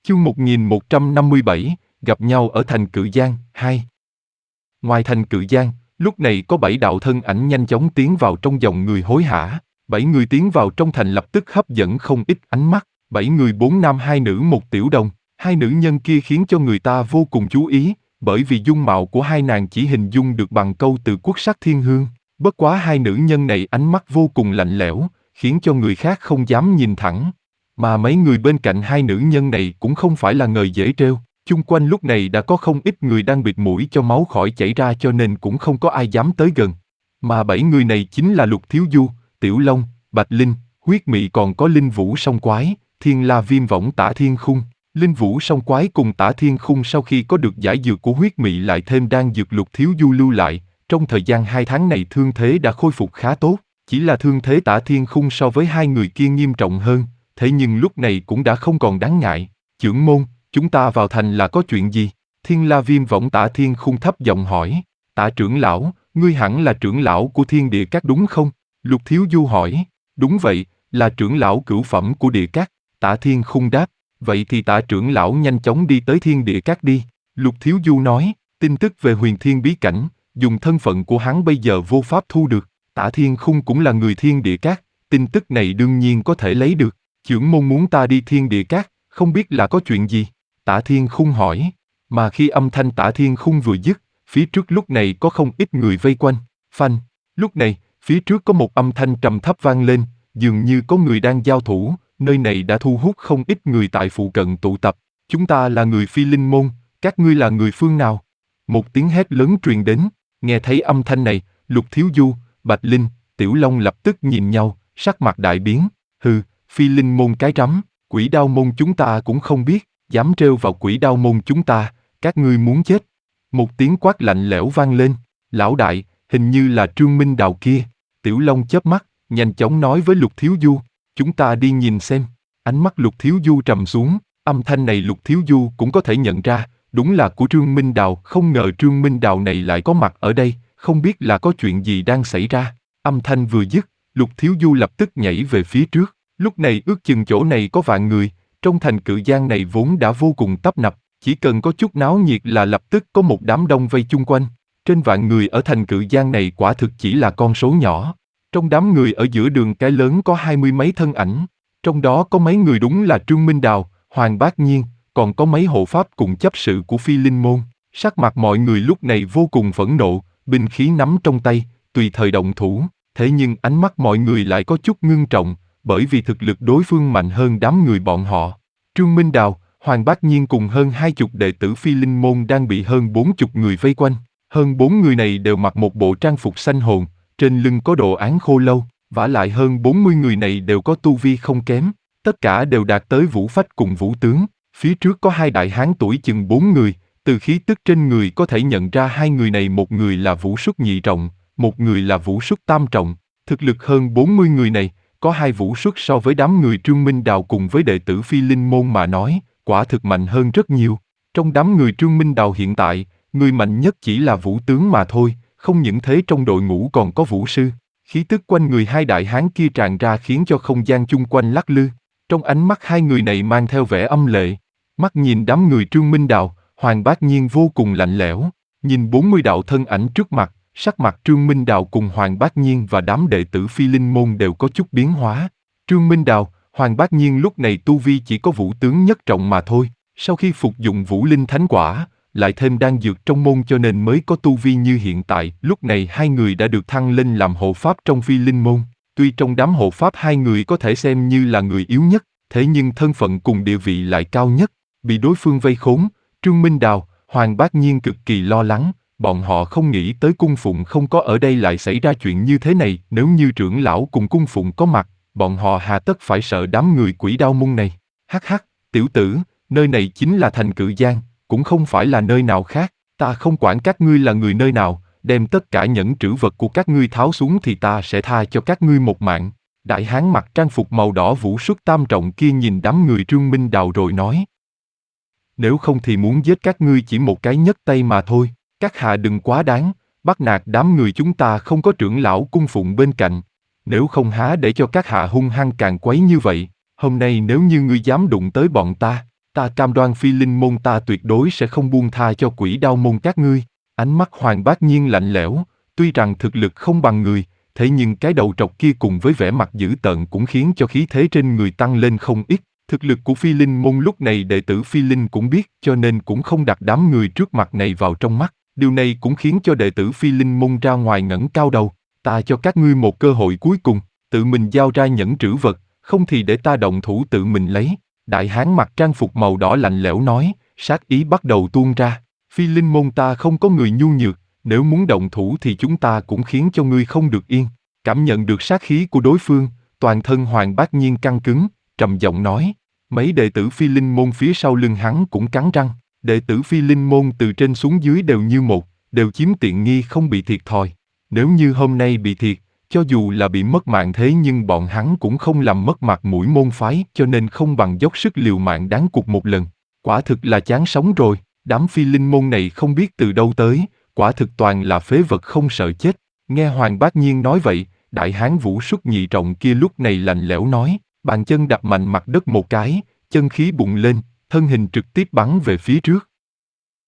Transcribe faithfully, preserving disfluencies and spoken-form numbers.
Chương một nghìn một trăm năm mươi bảy, gặp nhau ở thành Cự Giang, hai. Ngoài thành Cự Giang, lúc này có bảy đạo thân ảnh nhanh chóng tiến vào trong dòng người hối hả. Bảy người tiến vào trong thành lập tức hấp dẫn không ít ánh mắt. Bảy người bốn nam hai nữ một tiểu đồng. Hai nữ nhân kia khiến cho người ta vô cùng chú ý, bởi vì dung mạo của hai nàng chỉ hình dung được bằng câu từ Quốc sắc thiên hương. Bất quá hai nữ nhân này ánh mắt vô cùng lạnh lẽo, khiến cho người khác không dám nhìn thẳng. Mà mấy người bên cạnh hai nữ nhân này cũng không phải là người dễ trêu. Chung quanh lúc này đã có không ít người đang bịt mũi cho máu khỏi chảy ra, cho nên cũng không có ai dám tới gần. Mà bảy người này chính là Lục Thiếu Du, Tiểu Long, Bạch Linh, Huyết Mị, còn có Linh Vũ Song Quái, Thiên La Viêm Võng, Tả Thiên Khung. Linh Vũ Song Quái cùng Tả Thiên Khung sau khi có được giải dược của Huyết Mị lại thêm đan dược Lục Thiếu Du lưu lại, trong thời gian hai tháng này thương thế đã khôi phục khá tốt. Chỉ là thương thế Tả Thiên Khung so với hai người kia nghiêm trọng hơn, thế nhưng lúc này cũng đã không còn đáng ngại. Chưởng môn, chúng ta vào thành là có chuyện gì? Thiên La Viêm Võng Tả Thiên Khung thấp giọng hỏi. Tả trưởng lão, ngươi hẳn là trưởng lão của Thiên Địa Các đúng không? Lục Thiếu Du hỏi. Đúng vậy, là trưởng lão cửu phẩm của Địa Các. Tả Thiên Khung đáp. Vậy thì Tả trưởng lão nhanh chóng đi tới Thiên Địa Các đi. Lục Thiếu Du nói. Tin tức về Huyền Thiên bí cảnh, dùng thân phận của hắn bây giờ vô pháp thu được. Tả Thiên Khung cũng là người Thiên Địa Các, tin tức này đương nhiên có thể lấy được. Chưởng môn muốn ta đi Thiên Địa Các, không biết là có chuyện gì? Tả Thiên Khung hỏi. Mà khi âm thanh Tả Thiên Khung vừa dứt, phía trước lúc này có không ít người vây quanh. Phanh. Lúc này, phía trước có một âm thanh trầm thấp vang lên, dường như có người đang giao thủ. Nơi này đã thu hút không ít người tại phụ cận tụ tập. Chúng ta là người Phi Linh môn, các ngươi là người phương nào? Một tiếng hét lớn truyền đến. Nghe thấy âm thanh này, Lục Thiếu Du, Bạch Linh, Tiểu Long lập tức nhìn nhau, sắc mặt đại biến. Hừ, Phi Linh môn cái rắm, Quỷ Đao môn chúng ta cũng không biết, dám trêu vào Quỷ Đao môn chúng ta, các ngươi muốn chết. Một tiếng quát lạnh lẽo vang lên. Lão đại, hình như là Trương Minh Đào kia. Tiểu Long chớp mắt, nhanh chóng nói với Lục Thiếu Du. Chúng ta đi nhìn xem. Ánh mắt Lục Thiếu Du trầm xuống, âm thanh này Lục Thiếu Du cũng có thể nhận ra, đúng là của Trương Minh Đào. Không ngờ Trương Minh Đào này lại có mặt ở đây, không biết là có chuyện gì đang xảy ra. Âm thanh vừa dứt, Lục Thiếu Du lập tức nhảy về phía trước. Lúc này ước chừng chỗ này có vạn người, trong thành Cự Giang này vốn đã vô cùng tấp nập, chỉ cần có chút náo nhiệt là lập tức có một đám đông vây chung quanh. Trên vạn người ở thành Cự Giang này quả thực chỉ là con số nhỏ. Trong đám người ở giữa đường cái lớn có hai mươi mấy thân ảnh, trong đó có mấy người đúng là Trương Minh Đào, Hoàng Bác Nhiên, còn có mấy hộ pháp cùng chấp sự của Phi Linh môn. Sắc mặt mọi người lúc này vô cùng phẫn nộ, binh khí nắm trong tay, tùy thời động thủ. Thế nhưng ánh mắt mọi người lại có chút ngưng trọng, bởi vì thực lực đối phương mạnh hơn đám người bọn họ. Trương Minh Đào, Hoàng Bác Nhiên cùng hơn hai chục đệ tử Phi Linh môn đang bị hơn bốn chục người vây quanh. Hơn bốn người này đều mặc một bộ trang phục xanh hồn, trên lưng có đồ án khô lâu, vả lại hơn bốn mươi người này đều có tu vi không kém, tất cả đều đạt tới vũ phách cùng vũ tướng. Phía trước có hai đại hán tuổi chừng bốn người, từ khí tức trên người có thể nhận ra hai người này, một người là vũ xuất nhị trọng, một người là vũ xuất tam trọng. Thực lực hơn bốn mươi người này, có hai vũ xuất so với đám người Trương Minh Đào cùng với đệ tử Phi Linh môn mà nói, quả thực mạnh hơn rất nhiều. Trong đám người Trương Minh Đào hiện tại, người mạnh nhất chỉ là vũ tướng mà thôi, không những thế trong đội ngũ còn có vũ sư. Khí tức quanh người hai đại hán kia tràn ra khiến cho không gian chung quanh lắc lư. Trong ánh mắt hai người này mang theo vẻ âm lệ. Mắt nhìn đám người Trương Minh Đào, Hoàng Bác Nhiên vô cùng lạnh lẽo. Nhìn bốn mươi đạo thân ảnh trước mặt, sắc mặt Trương Minh Đào cùng Hoàng Bác Nhiên và đám đệ tử Phi Linh môn đều có chút biến hóa. Trương Minh Đào, Hoàng Bác Nhiên lúc này tu vi chỉ có vũ tướng nhất trọng mà thôi. Sau khi phục dụng Vũ Linh Thánh Quả, lại thêm đan dược trong môn cho nên mới có tu vi như hiện tại. Lúc này hai người đã được thăng lên làm hộ pháp trong Phi Linh môn. Tuy trong đám hộ pháp hai người có thể xem như là người yếu nhất, thế nhưng thân phận cùng địa vị lại cao nhất. Bị đối phương vây khốn, Trương Minh Đào, Hoàng Bác Nhiên cực kỳ lo lắng. Bọn họ không nghĩ tới cung phụng không có ở đây lại xảy ra chuyện như thế này. Nếu như trưởng lão cùng cung phụng có mặt, bọn họ hà tất phải sợ đám người Quỷ Đao môn này. Hắc hắc, tiểu tử, nơi này chính là thành Cự Giang, cũng không phải là nơi nào khác. Ta không quản các ngươi là người nơi nào, đem tất cả nhẫn trữ vật của các ngươi tháo xuống thì ta sẽ tha cho các ngươi một mạng. Đại hán mặc trang phục màu đỏ vũ xuất tam trọng kia nhìn đám người Trương Minh Đào rồi nói. Nếu không thì muốn giết các ngươi chỉ một cái nhấc tay mà thôi. Các hạ đừng quá đáng, bắt nạt đám người chúng ta không có trưởng lão cung phụng bên cạnh. Nếu không há để cho các hạ hung hăng càng quấy như vậy. Hôm nay nếu như ngươi dám đụng tới bọn ta, Ta cam đoan Phi Linh môn ta tuyệt đối sẽ không buông tha cho Quỷ Đao môn các ngươi. Ánh mắt Hoàng Bác Nhiên lạnh lẽo, tuy rằng thực lực không bằng người, thế nhưng cái đầu trọc kia cùng với vẻ mặt dữ tợn cũng khiến cho khí thế trên người tăng lên không ít. Thực lực của Phi Linh môn lúc này đệ tử Phi Linh cũng biết, cho nên cũng không đặt đám người trước mặt này vào trong mắt. Điều này cũng khiến cho đệ tử Phi Linh môn ra ngoài ngẩng cao đầu. Ta cho các ngươi một cơ hội cuối cùng, tự mình giao ra nhẫn trữ vật, không thì để ta động thủ tự mình lấy. Đại hán mặc trang phục màu đỏ lạnh lẽo nói, sát ý bắt đầu tuôn ra. Phi Linh môn ta không có người nhu nhược, nếu muốn động thủ thì chúng ta cũng khiến cho ngươi không được yên. Cảm nhận được sát khí của đối phương, toàn thân Hoàng Bác Nhiên căng cứng, trầm giọng nói. Mấy đệ tử Phi Linh môn phía sau lưng hắn cũng cắn răng. Đệ tử Phi Linh môn từ trên xuống dưới đều như một, đều chiếm tiện nghi không bị thiệt thòi. Nếu như hôm nay bị thiệt, cho dù là bị mất mạng thế nhưng bọn hắn cũng không làm mất mặt mũi môn phái, cho nên không bằng dốc sức liều mạng đáng cuộc một lần. Quả thực là chán sống rồi, đám Phi Linh môn này không biết từ đâu tới, quả thực toàn là phế vật không sợ chết. Nghe Hoàng Bác Nhiên nói vậy, đại hán Vũ Xuất Nhị Trọng kia lúc này lạnh lẽo nói, bàn chân đập mạnh mặt đất một cái, chân khí bùng lên, thân hình trực tiếp bắn về phía trước.